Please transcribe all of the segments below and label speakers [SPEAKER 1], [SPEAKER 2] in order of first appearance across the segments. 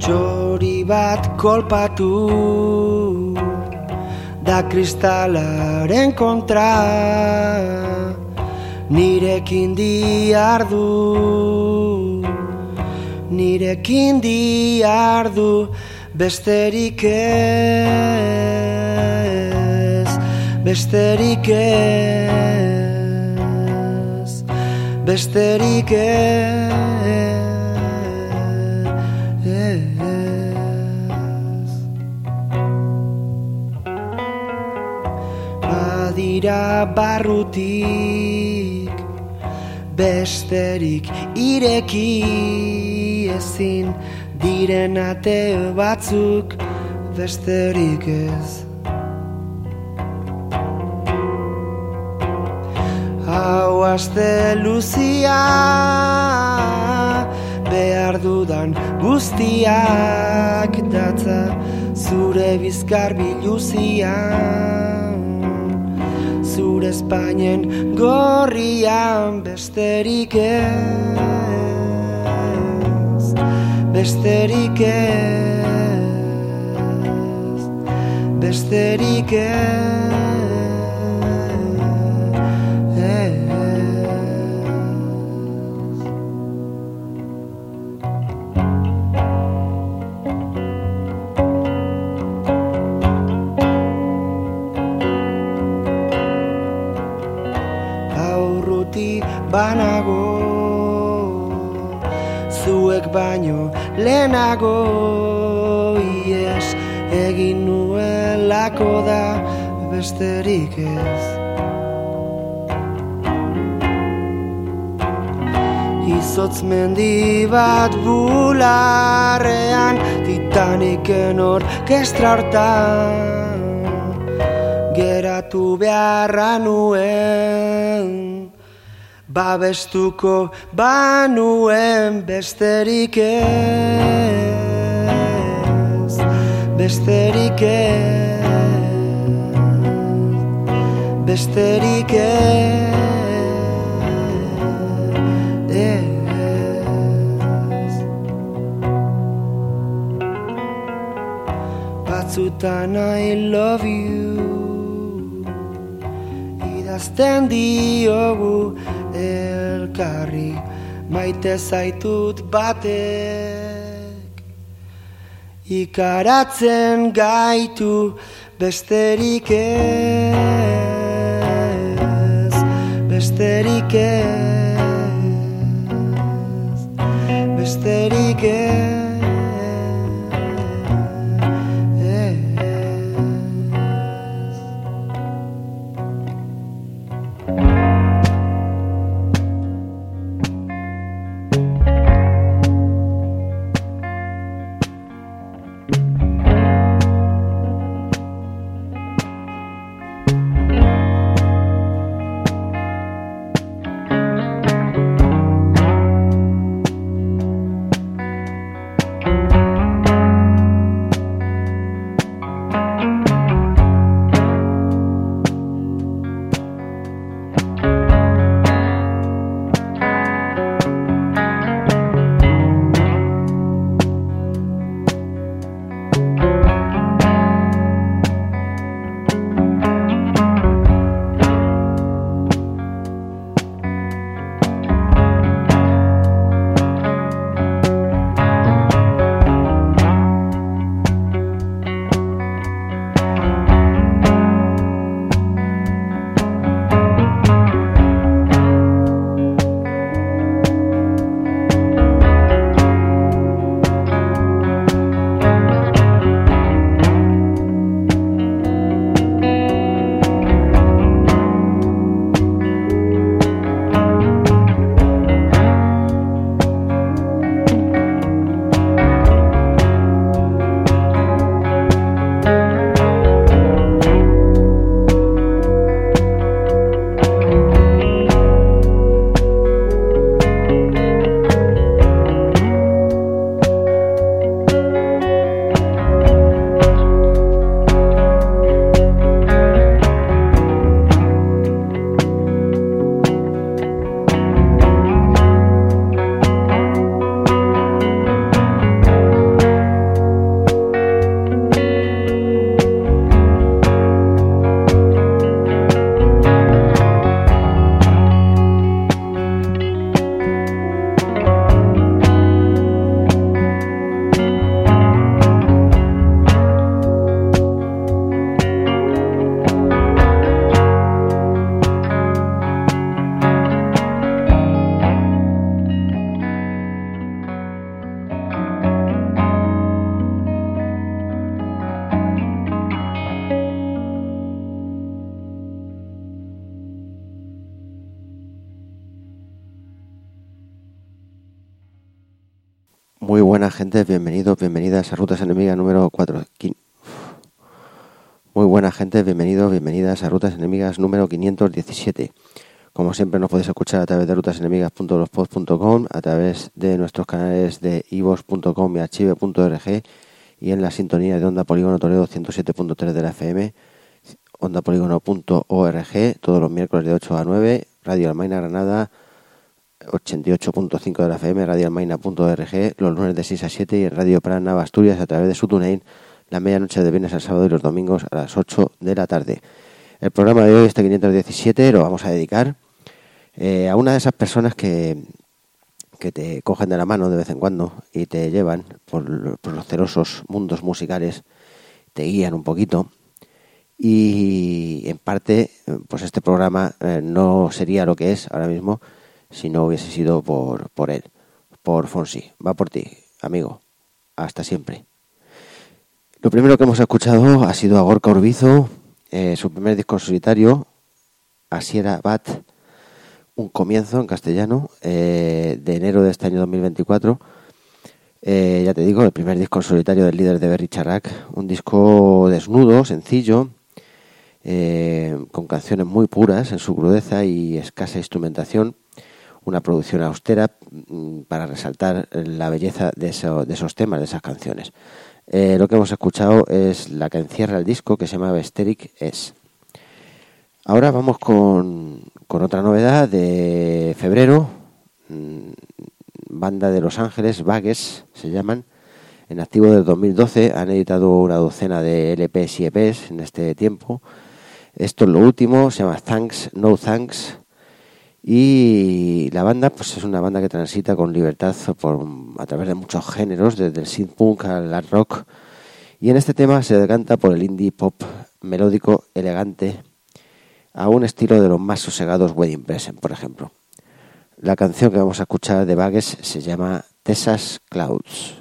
[SPEAKER 1] Txori bat kolpatu da kristalaren kontra, nirekin diardu, besterik ez, besterik ez, besterik ez. Badira barrutik besterik ireki ezin diren ate batzuk, besterik ez. Hau aste luzia behar dudan guztiak datza zure bizkar biluzian, zure Espainen gorrian, besterik ez, besterik ez, besterik ez. Banago, zuek baino lehenago, ies egin nuelako da, besterik ez. Izotz mendi bat bularrean, Titaniken orkestra hortan, geratu beharra nuen, babestuko banuen, besterik ez, besterik ez, besterik ez. Batzutan I love you idazten diogu elkarri, maite zaitut batek ikaratzen gaitu, besterik ez, besterik ez, besterik ez.
[SPEAKER 2] Muy buena gente, bienvenidos, bienvenidas a Rutas Enemigas número 4. Muy buena gente, bienvenidos, bienvenidas a Rutas Enemigas número 517. Como siempre nos podéis escuchar a través de rutasenemigas.blogspot.com, a través de nuestros canales de ivos.com y archive.org y en la sintonía de Onda Polígono Toledo 107.3 de la FM, ondapolígono.org, todos los miércoles de 8 a 9, Radio Almaina Granada 88.5 de la FM, radioalmaina.org, los lunes de 6 a 7 y en Radio Prana Asturias a través de su TuneIn, la medianoche de viernes al sábado y los domingos a las 8 de la tarde. El programa de hoy, este 517, lo vamos a dedicar a una de esas personas que te cogen de la mano de vez en cuando y te llevan por los celosos mundos musicales, te guían un poquito y en parte pues este programa no sería lo que es ahora mismo si no hubiese sido por él, por Fonsi. Va por ti, amigo. Hasta siempre. Lo primero que hemos escuchado ha sido a Gorka Urbizo, su primer disco solitario, Asiera Bat, un comienzo en castellano, de enero de este año 2024. Ya te digo, el primer disco solitario del líder de Berri Charrac, un disco desnudo, sencillo, con canciones muy puras en su crudeza y escasa instrumentación, una producción austera para resaltar la belleza de esos temas, de esas canciones. Lo que hemos escuchado es la que encierra el disco, que se llama Besteric Es. Ahora vamos con otra novedad de febrero, banda de Los Ángeles, Vagues se llaman, en activo del 2012, han editado una docena de LPs y EPs en este tiempo. Esto es lo último, se llama Thanks, No Thanks. Y la banda pues es una banda que transita con libertad a través de muchos géneros, desde el synth-punk al hard rock. Y en este tema se decanta por el indie pop melódico, elegante, a un estilo de los más sosegados Wedding Present, por ejemplo. La canción que vamos a escuchar de Vagues se llama Texas Clouds.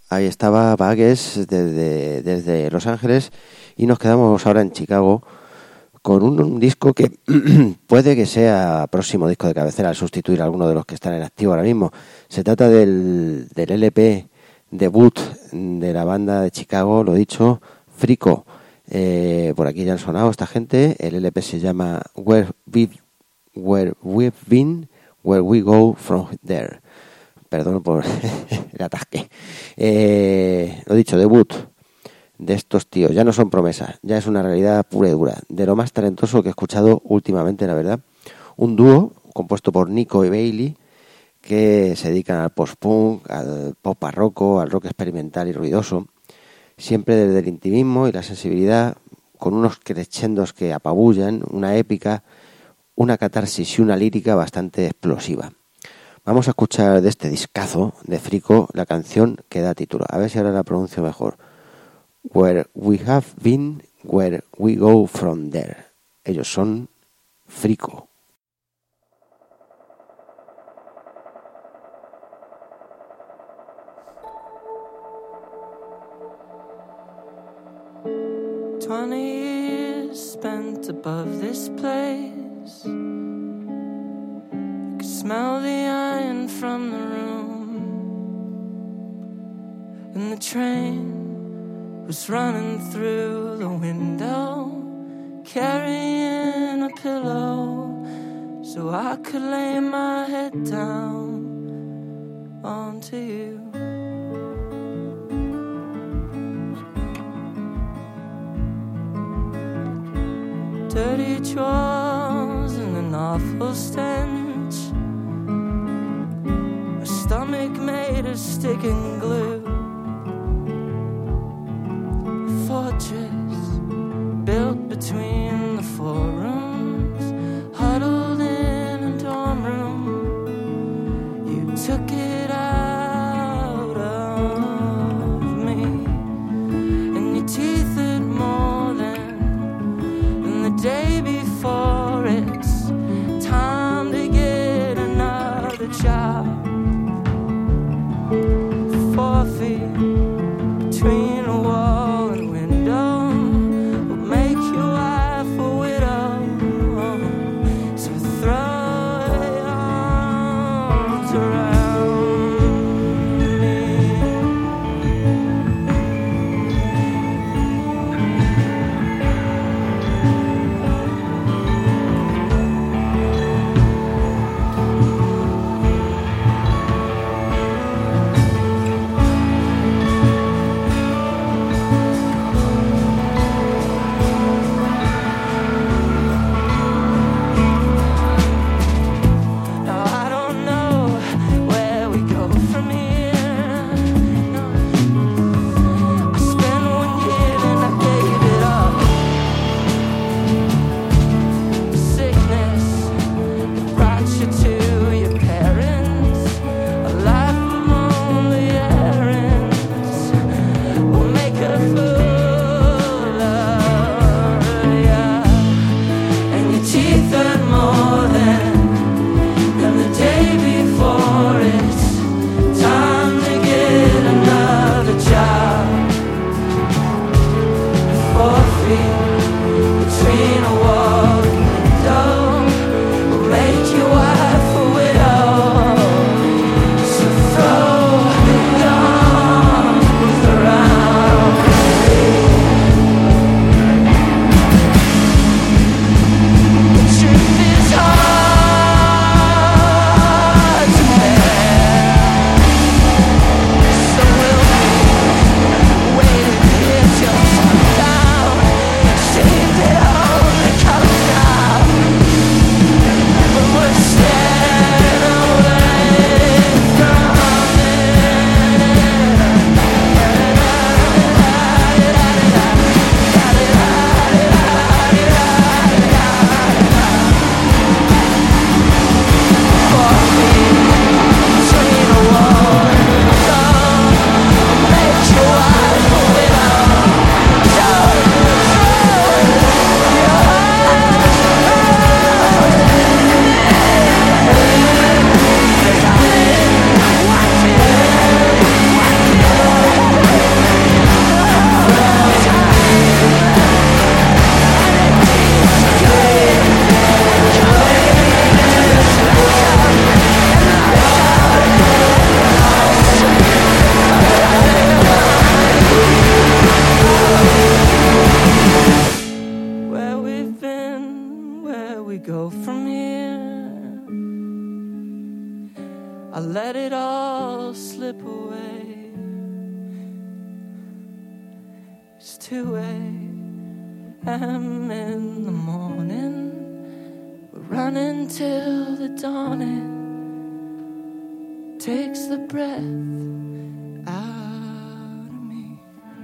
[SPEAKER 2] Ahí estaba Bagues desde Los Ángeles y nos quedamos ahora en Chicago con un disco que puede que sea próximo disco de cabecera al sustituir a alguno de los que están en activo ahora mismo. Se trata del LP debut de la banda de Chicago, lo dicho, Frico. Por aquí ya han sonado esta gente. El LP se llama Where We've Been, Where We Go From There. Perdón por el atasque. Lo dicho, debut de estos tíos. Ya no son promesas, ya es una realidad pura y dura. De lo más talentoso que he escuchado últimamente, la verdad. Un dúo compuesto por Nico y Bailey, que se dedican al post-punk, al pop barroco, al rock experimental y ruidoso. Siempre desde el intimismo y la sensibilidad, con unos crescendos que apabullan, una épica, una catarsis y una lírica bastante explosiva. Vamos a escuchar de este discazo de Frico la canción que da título. A ver si ahora la pronuncio mejor. Where We Have Been, Where We Go From There. Ellos son Frico.
[SPEAKER 3] Years spent above this place. You could smell the iron from the room, and the train was running through the window, carrying a pillow so I could lay my head down onto you. Dirty drawers and an awful stench, a stomach made of sticking glue, a fortress built between the four rooms, huddled in a dorm room. You took it out of me, and your teeth hurt more than the day before. It's time to get another job. 4 feet between a wall and window will make your wife a widow. So throw your arms around me. I let it all slip away. It's 2 a.m. in the morning. We're running till the dawning takes the breath out of me.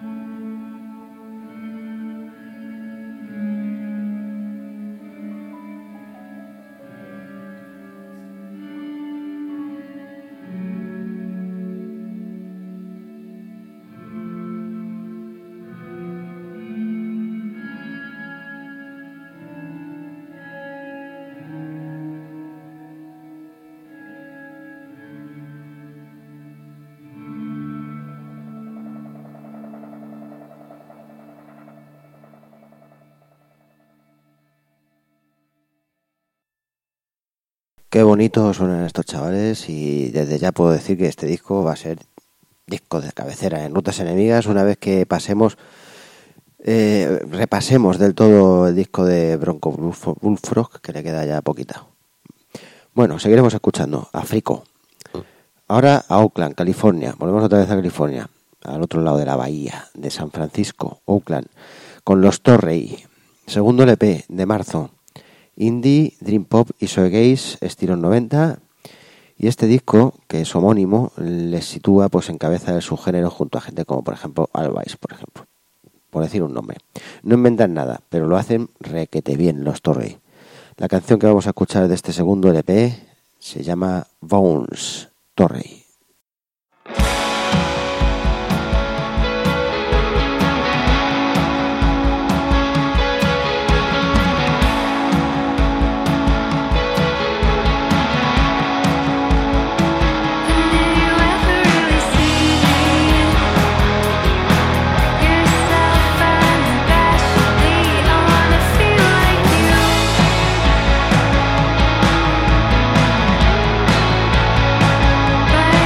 [SPEAKER 2] Qué bonito suenan estos chavales y desde ya puedo decir que este disco va a ser disco de cabecera en Rutas Enemigas una vez que repasemos del todo el disco de Bronco Bullfrog, que le queda ya poquita. Bueno, seguiremos escuchando a Frico. Ahora a Oakland, California. Volvemos otra vez a California, al otro lado de la bahía de San Francisco, Oakland, con los Torrey. Segundo LP de marzo. Indie, Dream Pop y Shoegaze, estilo 90, y este disco, que es homónimo, les sitúa pues en cabeza del subgénero junto a gente como por ejemplo Alvice, por decir un nombre. No inventan nada, pero lo hacen requete bien los Torrey. La canción que vamos a escuchar de este segundo LP se llama Bones, Torrey.
[SPEAKER 4] But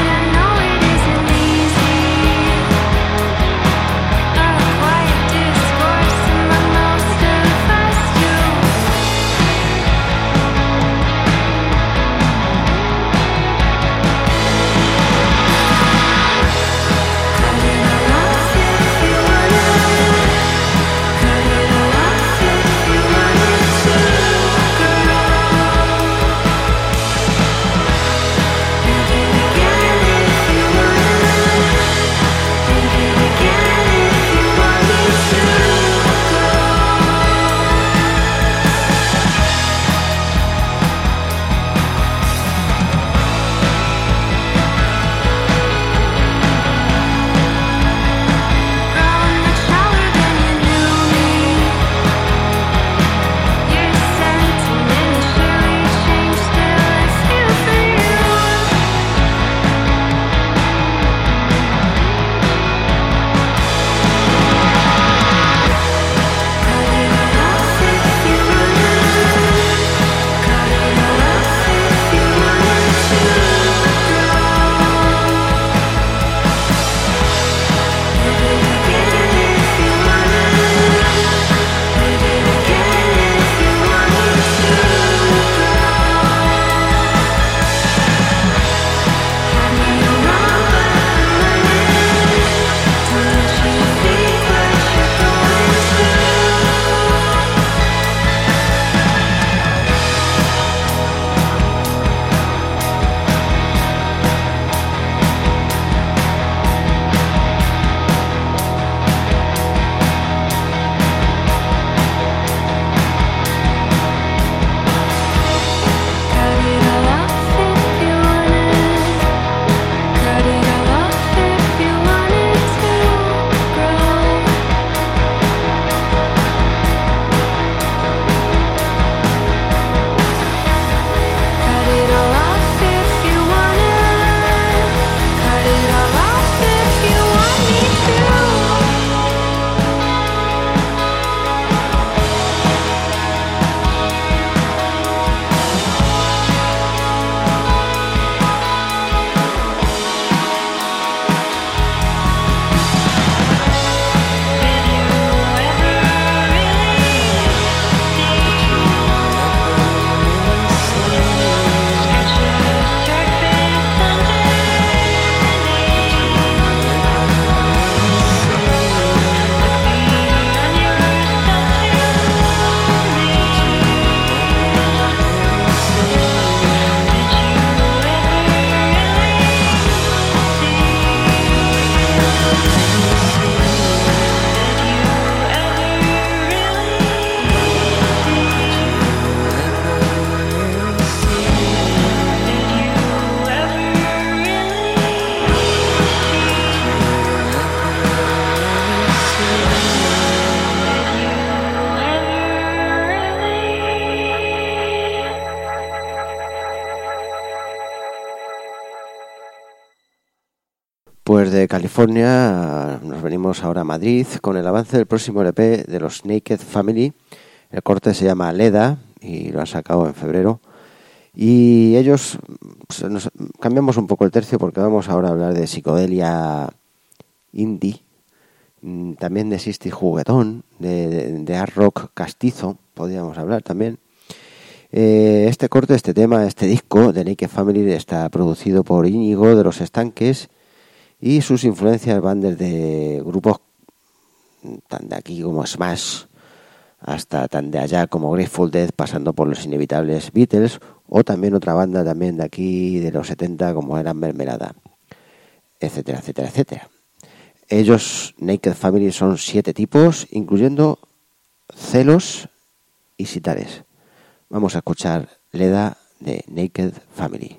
[SPEAKER 2] Pues de California nos venimos ahora a Madrid con el avance del próximo LP de los Naked Family. El corte se llama Leda y lo han sacado en febrero. Y ellos, pues, cambiamos un poco el tercio porque vamos ahora a hablar de psicodelia indie, también de Sisty juguetón, de art rock castizo, podríamos hablar también. Este corte, este tema, este disco de Naked Family está producido por Íñigo de Los Estanques y sus influencias van desde grupos tan de aquí como Smash hasta tan de allá como Grateful Dead, pasando por los inevitables Beatles o también otra banda también de aquí de los 70 como eran Mermelada, etcétera, etcétera, etcétera. Ellos, Naked Family, son 7 tipos, incluyendo Celos y Sitares. Vamos a escuchar Leda de Naked Family.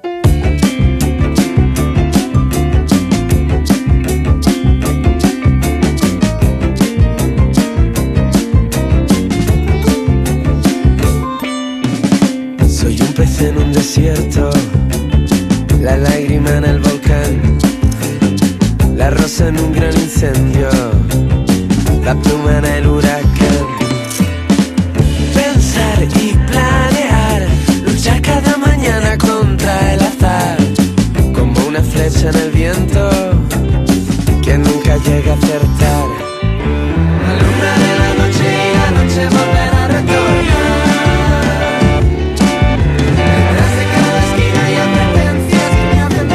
[SPEAKER 4] Soy un pez en un desierto, la lágrima en el volcán, la rosa en un gran incendio, la pluma en el huracán. Pensar y planear, luchar cada mañana contra el azar, como una flecha en el viento que nunca llega a acertar. La luna de la noche y la noche volverá a retornar. Detrás de cada esquina hay advertencias que me hacen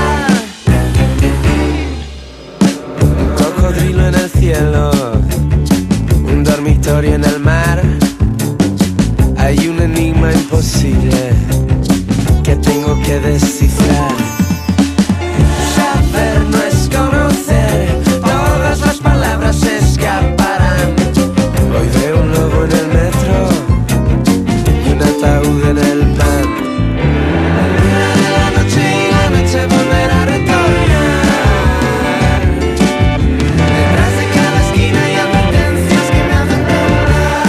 [SPEAKER 4] temblar. Un cocodrilo en el cielo, un dormitorio en el mar. Hay un enigma imposible que tengo que descifrar. Saber no es conocer, todas las palabras se escaparán. Hoy veo un lobo en el metro y un ataúd en el pan. La luna de la noche y la noche volverá a retornar. Detrás de cada esquina hay advertencias que me hacen temblar.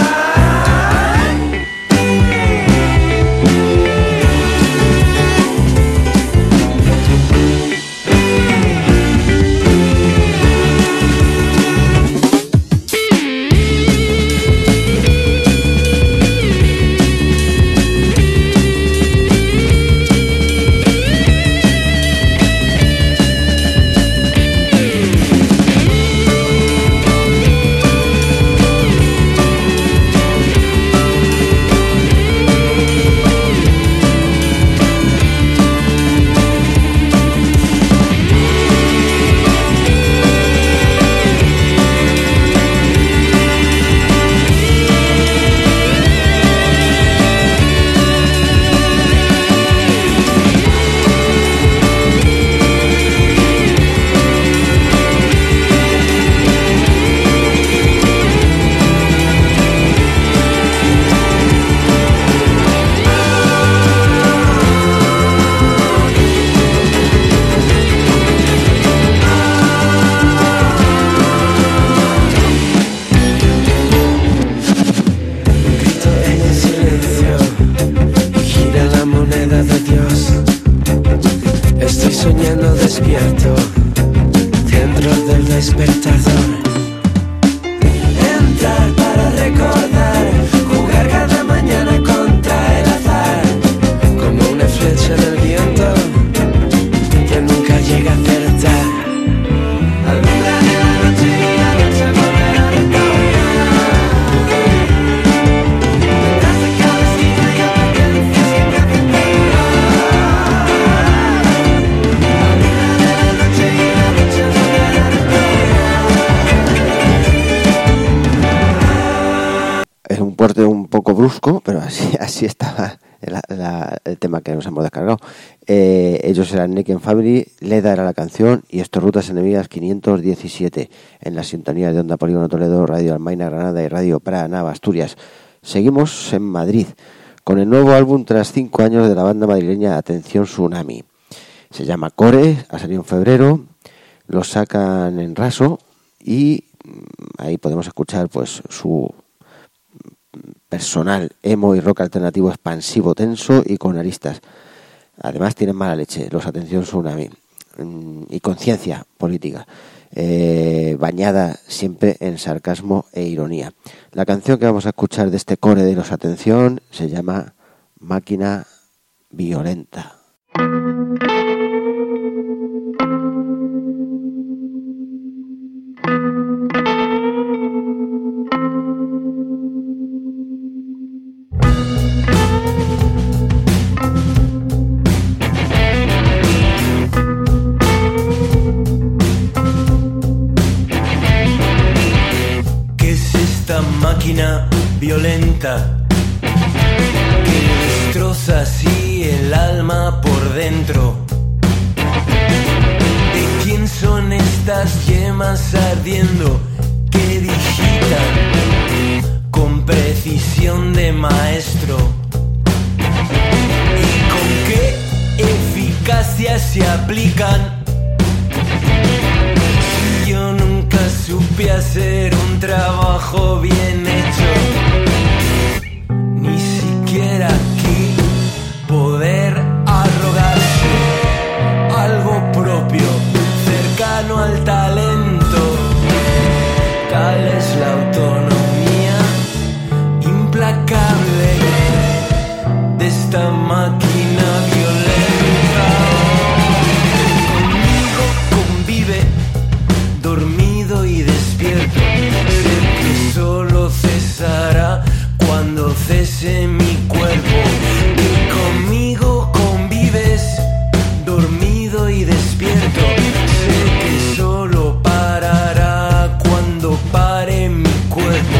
[SPEAKER 2] Un poco brusco, pero así estaba el tema que nos hemos descargado. Ellos eran Naked Family, Leda era la canción y esto Rutas Enemigas 517 en la sintonía de Onda Polígono Toledo, Radio Almaina Granada y Radio Prana Asturias. Seguimos en Madrid con el nuevo álbum tras 5 años de la banda madrileña Atención Tsunami. Se llama Core, ha salido en febrero, lo sacan en Raso y ahí podemos escuchar pues su personal emo y rock alternativo expansivo, tenso y con aristas. Además tienen mala leche, los Atención Tsunami. y conciencia política, bañada siempre en sarcasmo e ironía. La canción que vamos a escuchar de este core de Los Atención se llama Máquina Violenta.
[SPEAKER 5] Máquina violenta que destroza así el alma por dentro. ¿De quién son estas yemas ardiendo que digitan con precisión de maestro? ¿Y con qué eficacia se aplican? Si yo nunca supe hacer un trabajo bien hecho, ni siquiera aquí poder arrogarse algo propio, cercano al talento. Tal es la autonomía implacable de esta máquina violenta. Conmigo convive dormido y despierto, sé que solo cesará cuando cese mi cuerpo. Y conmigo convives dormido y despierto, sé que solo parará cuando pare mi cuerpo.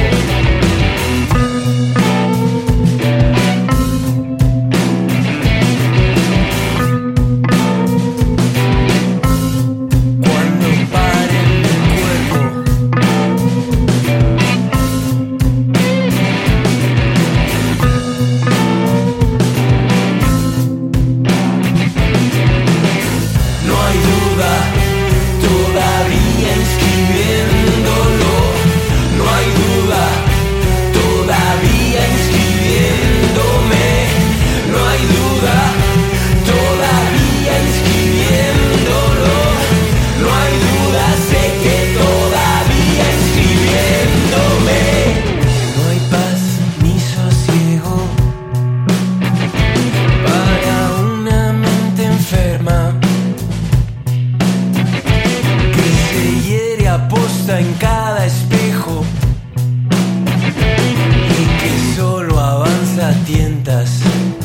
[SPEAKER 5] En cada espejo y que solo avanza a tientas,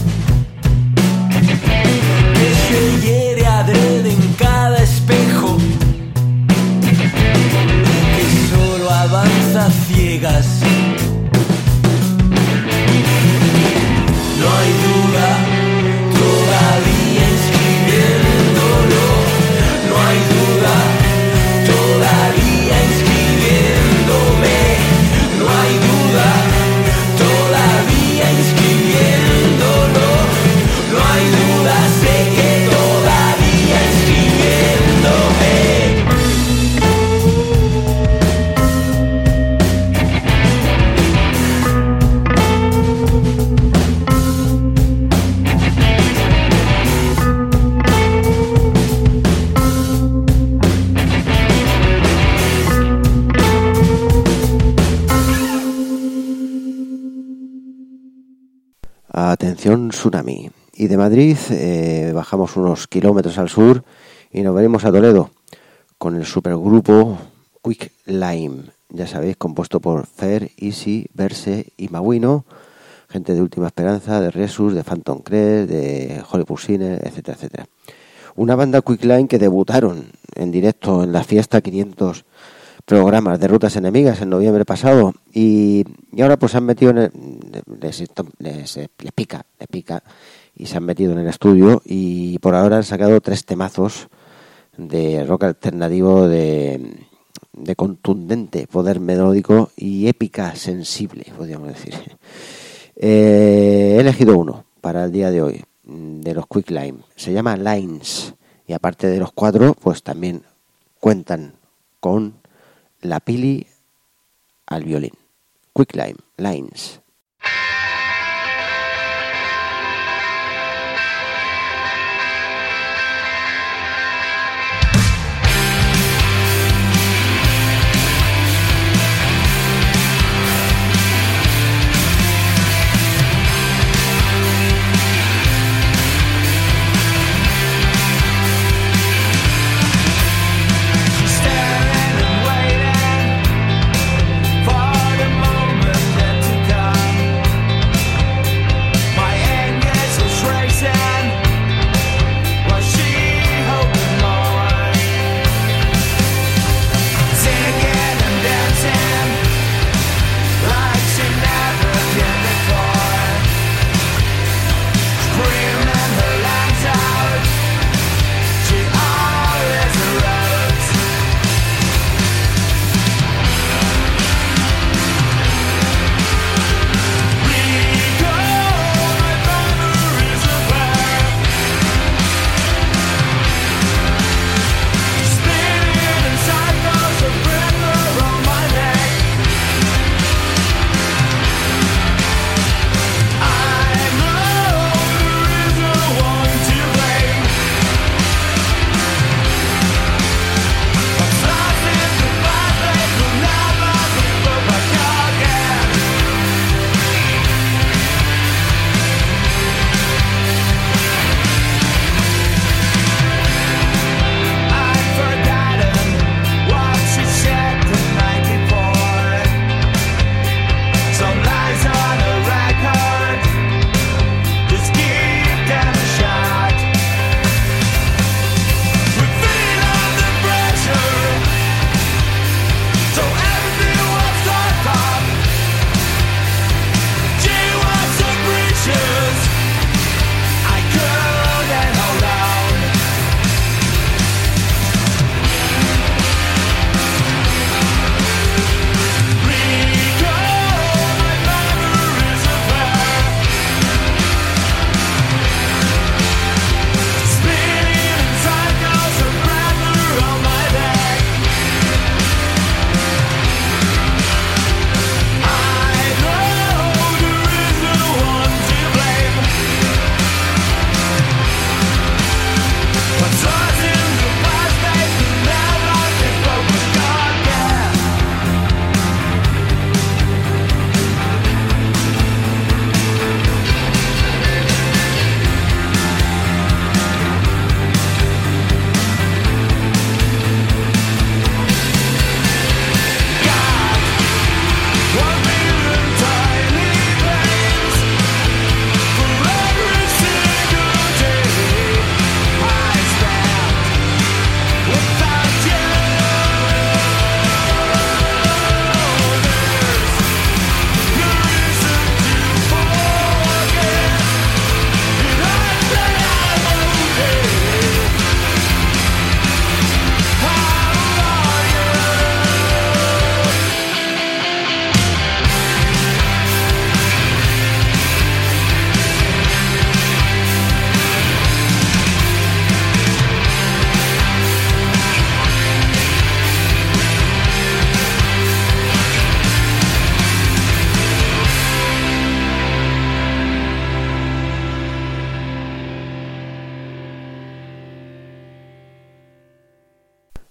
[SPEAKER 5] que se hiere adrede en cada espejo y que solo avanza a ciegas. No hay duda, todavía escribiéndolo, no hay duda, todavía escribiéndome, no hay duda, todavía escribiéndolo, no hay duda, sé que todavía escribiéndome.
[SPEAKER 2] Atención tsunami. Y de Madrid bajamos unos kilómetros al sur y nos venimos a Toledo con el supergrupo Quick Lime. Ya sabéis, compuesto por Fer, Easy, Verse y Maguino, gente de Última Esperanza, de Resus, de Phantom Crest, de Hollywood Sinner, etcétera, etcétera. Una banda Quick Lime que debutaron en directo en la fiesta 500 programas de Rutas Enemigas en noviembre pasado y ahora pues se han metido en les pica y se han metido en el estudio y por ahora han sacado 3 temazos de rock alternativo de contundente poder melódico y épica sensible, podríamos decir. He elegido uno para el día de hoy de los Quick Lime, se llama Lines y aparte de los 4 pues también cuentan con la Pili al violín. Quick Lime, Lines.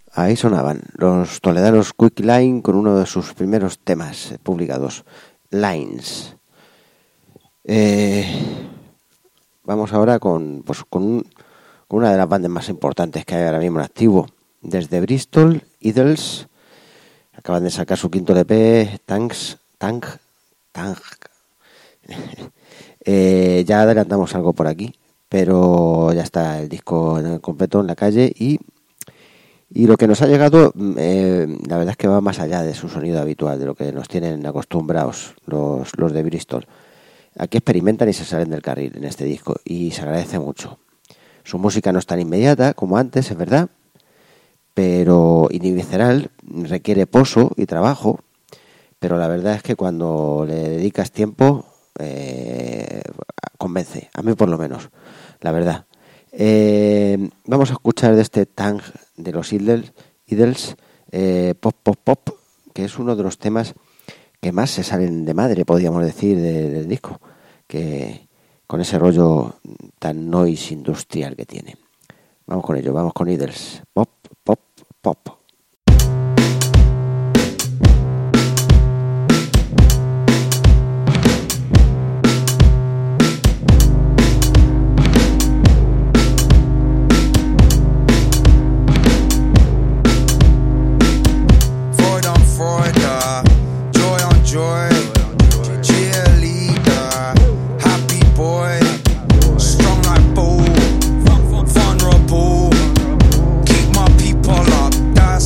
[SPEAKER 2] Ahí sonaban los toledanos Quick Line con uno de sus primeros temas publicados, Lines. Vamos ahora con una de las bandas más importantes que hay ahora mismo en activo. Desde Bristol, Idols, acaban de sacar su quinto LP, Tank. Ya adelantamos algo por aquí, pero ya está el disco completo en la calle y lo que nos ha llegado, la verdad es que va más allá de su sonido habitual, de lo que nos tienen acostumbrados los de Bristol. Aquí experimentan y se salen del carril en este disco y se agradece mucho. Su música no es tan inmediata como antes, es verdad, pero y ni visceral, requiere pozo y trabajo, pero la verdad es que cuando le dedicas tiempo, convence, a mí por lo menos, la verdad. Vamos a escuchar de este Tang de los Idols, Pop, que es uno de los temas que más se salen de madre, podríamos decir, del disco, que con ese rollo tan noise industrial que tiene. Vamos con ello, vamos con Idols, Pop.
[SPEAKER 6] Vulnerable, keep my people up.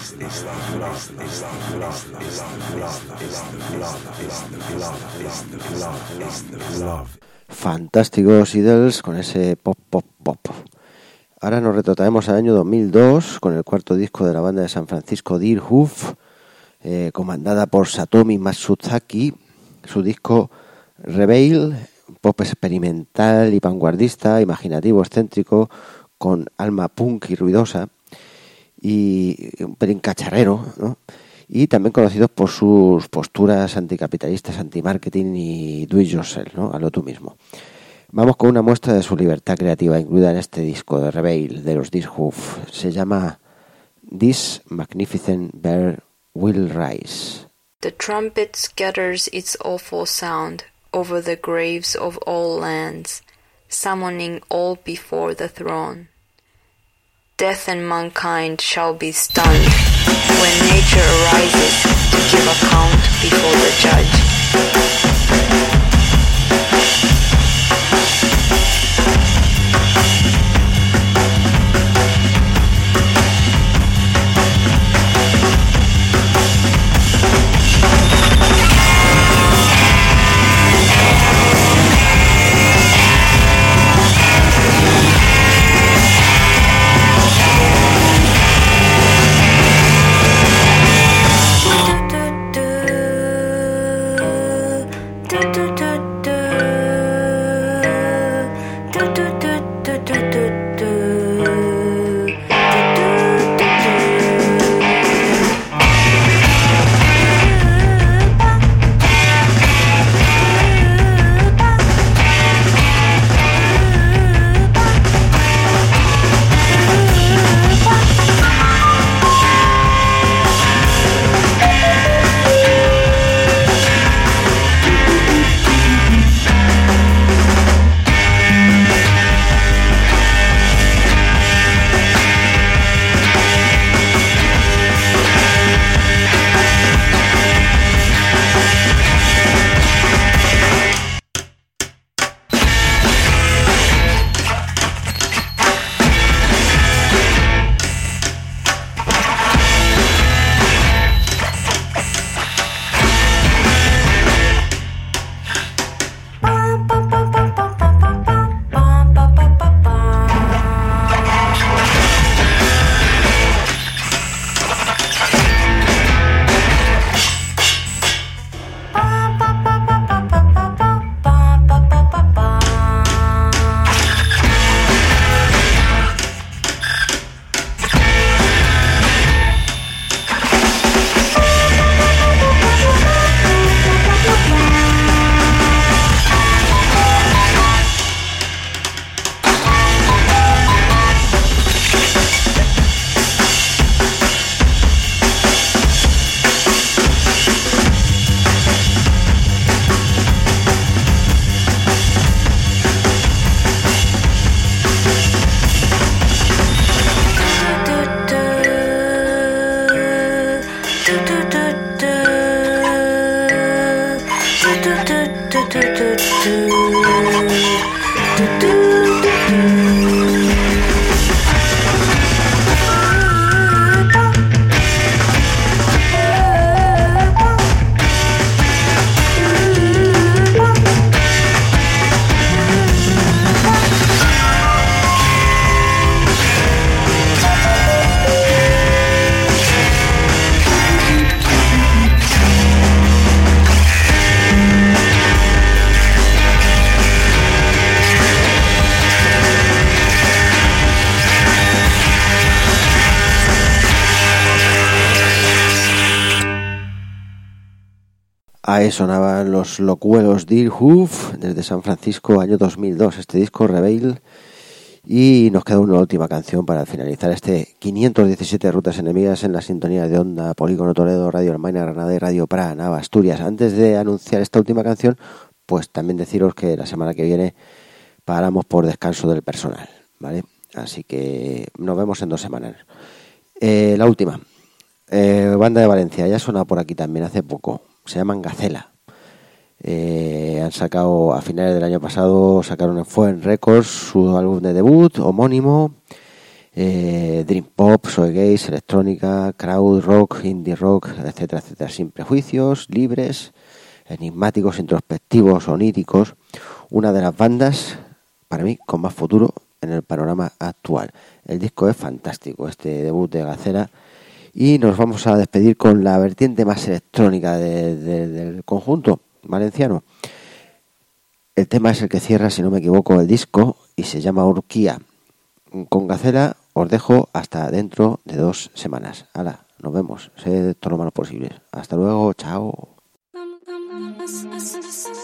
[SPEAKER 2] Fantásticos Idols con ese pop, pop, pop. Ahora nos retrotraemos al año 2002 con el cuarto disco de la banda de San Francisco Deerhoof, comandada por Satomi Matsuzaki. Su disco Reveil, pop experimental y vanguardista, imaginativo, excéntrico, con alma punk y ruidosa, y un pelín cacharrero, ¿no? Y también conocidos por sus posturas anticapitalistas, anti-marketing y do it yourself, ¿no? Hazlo tú mismo. Vamos con una muestra de su libertad creativa incluida en este disco de Reveil de los Deerhoof. Se llama This Magnificent Bear Will Rise.
[SPEAKER 6] The trumpet scatters its awful sound over the graves of all lands, summoning all before the throne. Death and mankind shall be stunned when nature arises to give account before the judge.
[SPEAKER 2] Ahí sonaban los locuelos Deerhoof desde San Francisco, año 2002, este disco Reveil. Y nos queda una última canción para finalizar este 517 Rutas Enemigas en la sintonía de Onda, Polígono Toledo, Radio Almaina, Granada y Radio Pra, Nava, Asturias. Antes de anunciar esta última canción, pues también deciros que la semana que viene paramos por descanso del personal, ¿vale? Así que nos vemos en 2 semanas. La última, banda de Valencia, ya suena por aquí también hace poco, se llaman Gacela. Han sacado a finales del año pasado, sacaron en Fuen Records su álbum de debut homónimo. dream pop, shoegaze, electrónica, crowd rock, indie rock, etcétera, etcétera, sin prejuicios, libres, enigmáticos, introspectivos, oníricos. Una de las bandas, para mí, con más futuro en el panorama actual. El disco es fantástico, este debut de Gacela, y nos vamos a despedir con la vertiente más electrónica del conjunto valenciano. El tema es el que cierra, si no me equivoco, el disco y se llama Urquía. Con Gacela os dejo hasta dentro de 2 semanas. Hala, nos vemos. Sed todo lo malo posible. Hasta luego, chao.